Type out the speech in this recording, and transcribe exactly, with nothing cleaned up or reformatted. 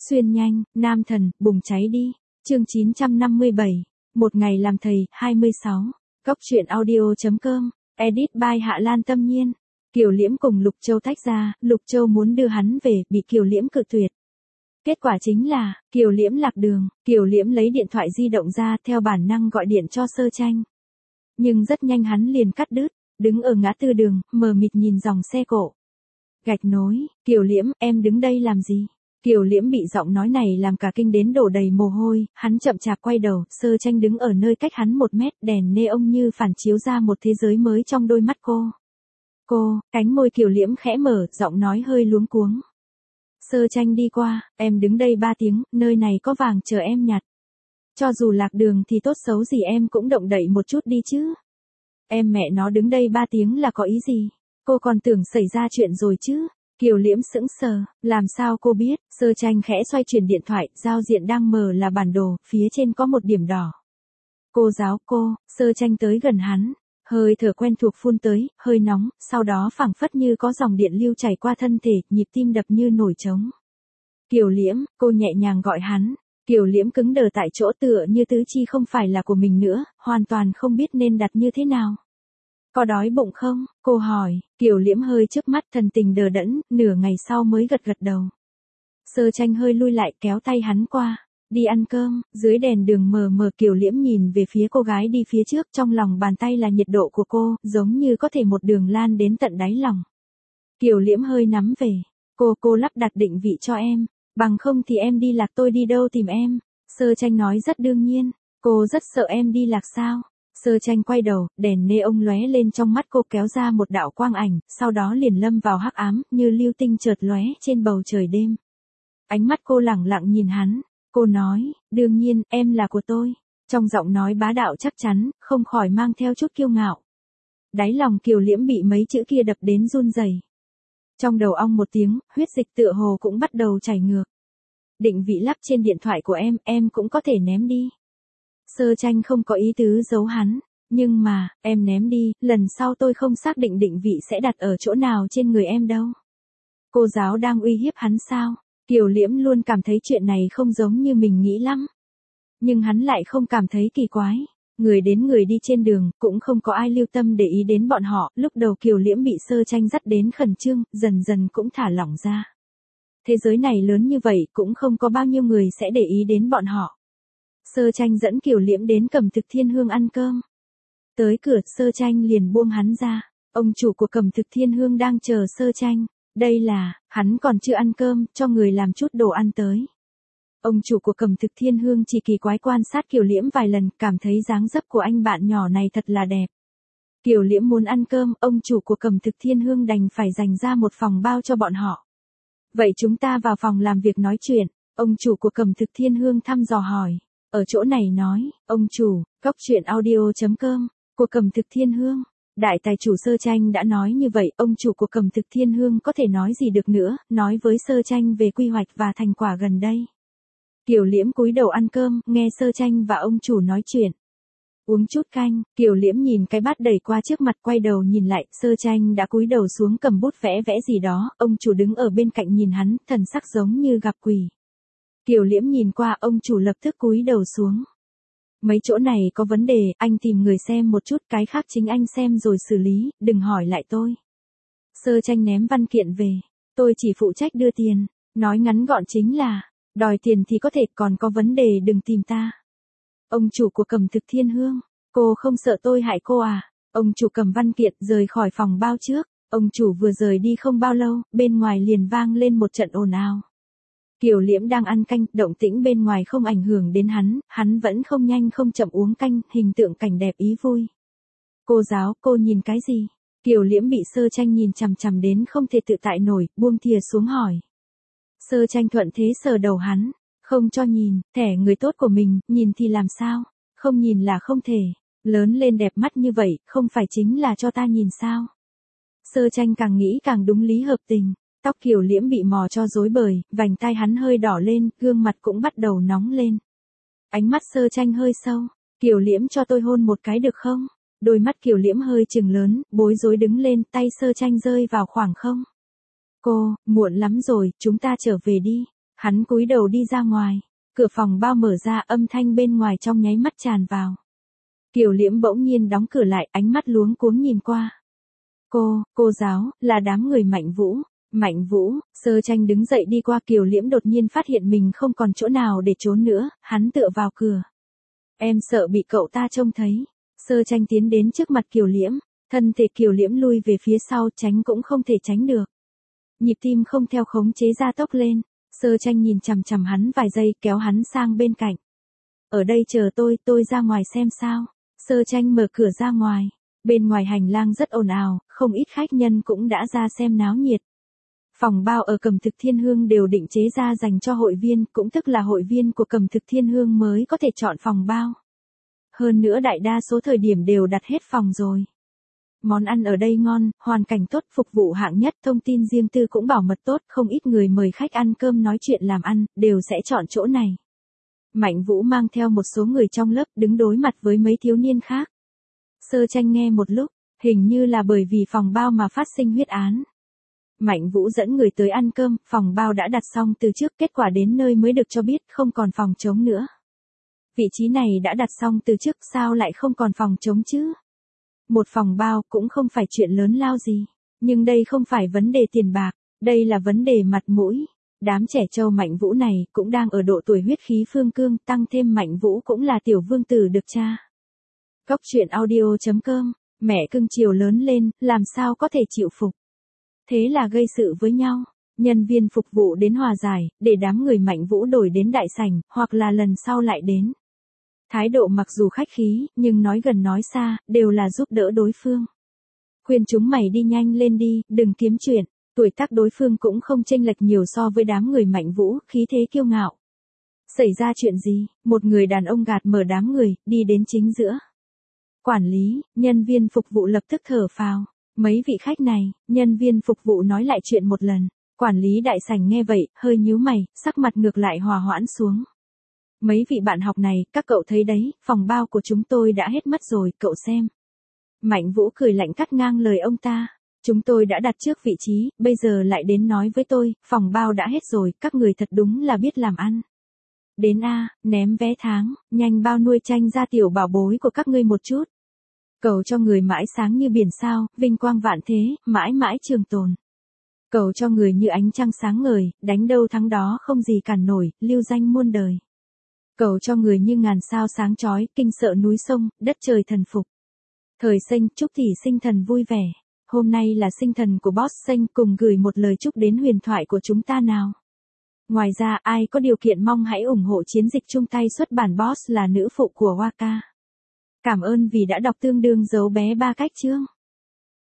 Xuyên nhanh, nam thần, bùng cháy đi. Chương chín trăm năm mươi bảy. Một ngày làm thầy, hai mươi sáu. Góc truyện audio chấm com. Edit by Hạ Lan Tâm Nhiên. Kiều Liễm cùng Lục Châu tách ra, Lục Châu muốn đưa hắn về, bị Kiều Liễm cự tuyệt. Kết quả chính là, Kiều Liễm lạc đường, Kiều Liễm lấy điện thoại di động ra, theo bản năng gọi điện cho Sơ Tranh. Nhưng rất nhanh hắn liền cắt đứt, đứng ở ngã tư đường, mờ mịt nhìn dòng xe cộ. Gạch nối, Kiều Liễm, em đứng đây làm gì? Kiều Liễm bị giọng nói này làm cả kinh đến đổ đầy mồ hôi, hắn chậm chạp quay đầu, Sơ Tranh đứng ở nơi cách hắn một mét, đèn neon như phản chiếu ra một thế giới mới trong đôi mắt cô. Cô, cánh môi Kiều Liễm khẽ mở, giọng nói hơi luống cuống. Sơ Tranh đi qua, em đứng đây ba tiếng, nơi này có vàng chờ em nhặt. Cho dù lạc đường thì tốt xấu gì em cũng động đậy một chút đi chứ. Em mẹ nó đứng đây ba tiếng là có ý gì? Cô còn tưởng xảy ra chuyện rồi chứ. Kiều Liễm sững sờ, làm sao cô biết? Sơ Tranh khẽ xoay chuyển điện thoại, giao diện đang mờ là bản đồ, phía trên có một điểm đỏ. Cô giáo cô, Sơ Tranh tới gần hắn, hơi thở quen thuộc phun tới, hơi nóng, sau đó phảng phất như có dòng điện lưu chảy qua thân thể, nhịp tim đập như nổi trống. Kiều Liễm, cô nhẹ nhàng gọi hắn. Kiều Liễm cứng đờ tại chỗ tựa như tứ chi không phải là của mình nữa, hoàn toàn không biết nên đặt như thế nào. Có đói bụng không? Cô hỏi. Kiều Liễm hơi chớp mắt, thần tình đờ đẫn, nửa ngày sau mới gật gật đầu. Sơ Tranh hơi lui lại, kéo tay hắn qua. Đi ăn cơm. Dưới đèn đường mờ mờ, Kiều Liễm nhìn về phía cô gái đi phía trước, trong lòng bàn tay là nhiệt độ của cô, giống như có thể một đường lan đến tận đáy lòng. Kiều Liễm hơi nắm về. Cô cô lắp đặt định vị cho em, bằng không thì em đi lạc tôi đi đâu tìm em? Sơ Tranh nói rất đương nhiên. Cô rất sợ em đi lạc sao? Sơ Tranh quay đầu, đèn neon lóe lên trong mắt cô, kéo ra một đạo quang ảnh, sau đó liền lâm vào hắc ám, như lưu tinh chợt lóe trên bầu trời đêm. Ánh mắt cô lẳng lặng nhìn hắn, cô nói, đương nhiên, em là của tôi. Trong giọng nói bá đạo chắc chắn, không khỏi mang theo chút kiêu ngạo. Đáy lòng Kiều Liễm bị mấy chữ kia đập đến run rẩy. Trong đầu ong một tiếng, huyết dịch tựa hồ cũng bắt đầu chảy ngược. Định vị lắp trên điện thoại của em, em cũng có thể ném đi. Sơ Tranh không có ý tứ giấu hắn, nhưng mà, em ném đi, lần sau tôi không xác định định vị sẽ đặt ở chỗ nào trên người em đâu. Cô giáo đang uy hiếp hắn sao? Kiều Liễm luôn cảm thấy chuyện này không giống như mình nghĩ lắm. Nhưng hắn lại không cảm thấy kỳ quái. Người đến người đi trên đường, cũng không có ai lưu tâm để ý đến bọn họ. Lúc đầu Kiều Liễm bị Sơ Tranh dắt đến khẩn trương, dần dần cũng thả lỏng ra. Thế giới này lớn như vậy, cũng không có bao nhiêu người sẽ để ý đến bọn họ. Sơ Tranh dẫn Kiều Liễm đến Cẩm Thực Thiên Hương ăn cơm. Tới cửa, Sơ Tranh liền buông hắn ra. Ông chủ của Cẩm Thực Thiên Hương đang chờ Sơ Tranh. Đây là, hắn còn chưa ăn cơm, cho người làm chút đồ ăn tới. Ông chủ của Cẩm Thực Thiên Hương chỉ kỳ quái quan sát Kiều Liễm vài lần, cảm thấy dáng dấp của anh bạn nhỏ này thật là đẹp. Kiều Liễm muốn ăn cơm, ông chủ của Cẩm Thực Thiên Hương đành phải dành ra một phòng bao cho bọn họ. Vậy chúng ta vào phòng làm việc nói chuyện, ông chủ của Cẩm Thực Thiên Hương thăm dò hỏi. Ở chỗ này nói, ông chủ, góc truyện audio chấm com, của Cẩm Thực Thiên Hương. Đại tài chủ Sơ Tranh đã nói như vậy, ông chủ của Cẩm Thực Thiên Hương có thể nói gì được nữa, nói với Sơ Tranh về quy hoạch và thành quả gần đây. Kiều Liễm cúi đầu ăn cơm, nghe Sơ Tranh và ông chủ nói chuyện. Uống chút canh, Kiều Liễm nhìn cái bát đẩy qua trước mặt, quay đầu nhìn lại, Sơ Tranh đã cúi đầu xuống cầm bút vẽ vẽ gì đó, ông chủ đứng ở bên cạnh nhìn hắn, thần sắc giống như gặp quỷ. Kiều Liễm nhìn qua, ông chủ lập tức cúi đầu xuống. Mấy chỗ này có vấn đề, anh tìm người xem một chút, cái khác chính anh xem rồi xử lý, đừng hỏi lại tôi. Sơ Tranh ném văn kiện về. Tôi chỉ phụ trách đưa tiền. Nói ngắn gọn chính là, đòi tiền thì có thể, còn có vấn đề đừng tìm ta. Ông chủ của Cẩm Thực Thiên Hương. Cô không sợ tôi hại cô à? Ông chủ cầm văn kiện rời khỏi phòng bao trước. Ông chủ vừa rời đi không bao lâu, bên ngoài liền vang lên một trận ồn ào. Kiều Liễm đang ăn canh, động tĩnh bên ngoài không ảnh hưởng đến hắn, hắn vẫn không nhanh không chậm uống canh, hình tượng cảnh đẹp ý vui. Cô giáo, cô nhìn cái gì? Kiều Liễm bị Sơ Tranh nhìn chằm chằm đến không thể tự tại nổi, buông thìa xuống hỏi. Sơ Tranh thuận thế sờ đầu hắn, không cho nhìn, thẻ người tốt của mình, nhìn thì làm sao? Không nhìn là không thể, lớn lên đẹp mắt như vậy, không phải chính là cho ta nhìn sao? Sơ Tranh càng nghĩ càng đúng lý hợp tình. Tóc Kiều Liễm bị mò cho rối bời, vành tai hắn hơi đỏ lên, gương mặt cũng bắt đầu nóng lên. Ánh mắt Sơ Tranh hơi sâu. Kiều Liễm cho tôi hôn một cái được không? Đôi mắt Kiều Liễm hơi trừng lớn, bối rối đứng lên, tay Sơ Tranh rơi vào khoảng không. Cô, muộn lắm rồi, chúng ta trở về đi. Hắn cúi đầu đi ra ngoài, cửa phòng bao mở ra, âm thanh bên ngoài trong nháy mắt tràn vào. Kiều Liễm bỗng nhiên đóng cửa lại, ánh mắt luống cuống nhìn qua. Cô, cô giáo, là đám người Mạnh Vũ. Mạnh Vũ, Sơ Tranh đứng dậy đi qua. Kiều Liễm đột nhiên phát hiện mình không còn chỗ nào để trốn nữa, hắn tựa vào cửa. Em sợ bị cậu ta trông thấy. Sơ Tranh tiến đến trước mặt Kiều Liễm, thân thể Kiều Liễm lui về phía sau, tránh cũng không thể tránh được. Nhịp tim không theo khống chế gia tốc lên. Sơ Tranh nhìn chằm chằm hắn vài giây, kéo hắn sang bên cạnh. Ở đây chờ tôi, tôi ra ngoài xem sao. Sơ Tranh mở cửa ra ngoài. Bên ngoài hành lang rất ồn ào, không ít khách nhân cũng đã ra xem náo nhiệt. Phòng bao ở Cẩm Thực Thiên Hương đều định chế ra dành cho hội viên, cũng tức là hội viên của Cẩm Thực Thiên Hương mới có thể chọn phòng bao. Hơn nữa đại đa số thời điểm đều đặt hết phòng rồi. Món ăn ở đây ngon, hoàn cảnh tốt, phục vụ hạng nhất, thông tin riêng tư cũng bảo mật tốt, không ít người mời khách ăn cơm nói chuyện làm ăn, đều sẽ chọn chỗ này. Mạnh Vũ mang theo một số người trong lớp đứng đối mặt với mấy thiếu niên khác. Sơ Tranh nghe một lúc, hình như là bởi vì phòng bao mà phát sinh huyết án. Mạnh Vũ dẫn người tới ăn cơm, phòng bao đã đặt xong từ trước, kết quả đến nơi mới được cho biết không còn phòng trống nữa. Vị trí này đã đặt xong từ trước, sao lại không còn phòng trống chứ? Một phòng bao cũng không phải chuyện lớn lao gì, nhưng đây không phải vấn đề tiền bạc, đây là vấn đề mặt mũi. Đám trẻ trâu Mạnh Vũ này cũng đang ở độ tuổi huyết khí phương cương, tăng thêm Mạnh Vũ cũng là tiểu vương tử được cha. Cóc truyện audio chấm com, mẹ cưng chiều lớn lên, làm sao có thể chịu phục. Thế là gây sự với nhau, nhân viên phục vụ đến hòa giải, để đám người Mạnh Vũ đổi đến đại sảnh, hoặc là lần sau lại đến. Thái độ mặc dù khách khí, nhưng nói gần nói xa, đều là giúp đỡ đối phương. Khuyên chúng mày đi nhanh lên đi, đừng kiếm chuyện, tuổi tác đối phương cũng không chênh lệch nhiều so với đám người Mạnh Vũ, khí thế kiêu ngạo. Xảy ra chuyện gì, một người đàn ông gạt mở đám người, đi đến chính giữa. Quản lý, nhân viên phục vụ lập tức thở phào. Mấy vị khách này, nhân viên phục vụ nói lại chuyện một lần. Quản lý đại sảnh nghe vậy, hơi nhíu mày, sắc mặt ngược lại hòa hoãn xuống. Mấy vị bạn học này, các cậu thấy đấy, phòng bao của chúng tôi đã hết mất rồi, cậu xem. Mạnh Vũ cười lạnh cắt ngang lời ông ta. Chúng tôi đã đặt trước vị trí, bây giờ lại đến nói với tôi, phòng bao đã hết rồi, các người thật đúng là biết làm ăn. Đến a, ném vé tháng, nhanh bao nuôi tranh ra tiểu bảo bối của các ngươi một chút. Cầu cho người mãi sáng như biển sao, vinh quang vạn thế, mãi mãi trường tồn. Cầu cho người như ánh trăng sáng ngời, đánh đâu thắng đó không gì cản nổi, lưu danh muôn đời. Cầu cho người như ngàn sao sáng chói, kinh sợ núi sông, đất trời thần phục. Thời Sinh, chúc tỷ sinh thần vui vẻ. Hôm nay là sinh thần của Boss Sinh, cùng gửi một lời chúc đến huyền thoại của chúng ta nào. Ngoài ra, ai có điều kiện mong hãy ủng hộ chiến dịch chung tay xuất bản Boss là nữ phụ của Waka. Cảm ơn vì đã đọc tương đương dấu bé ba cách chương.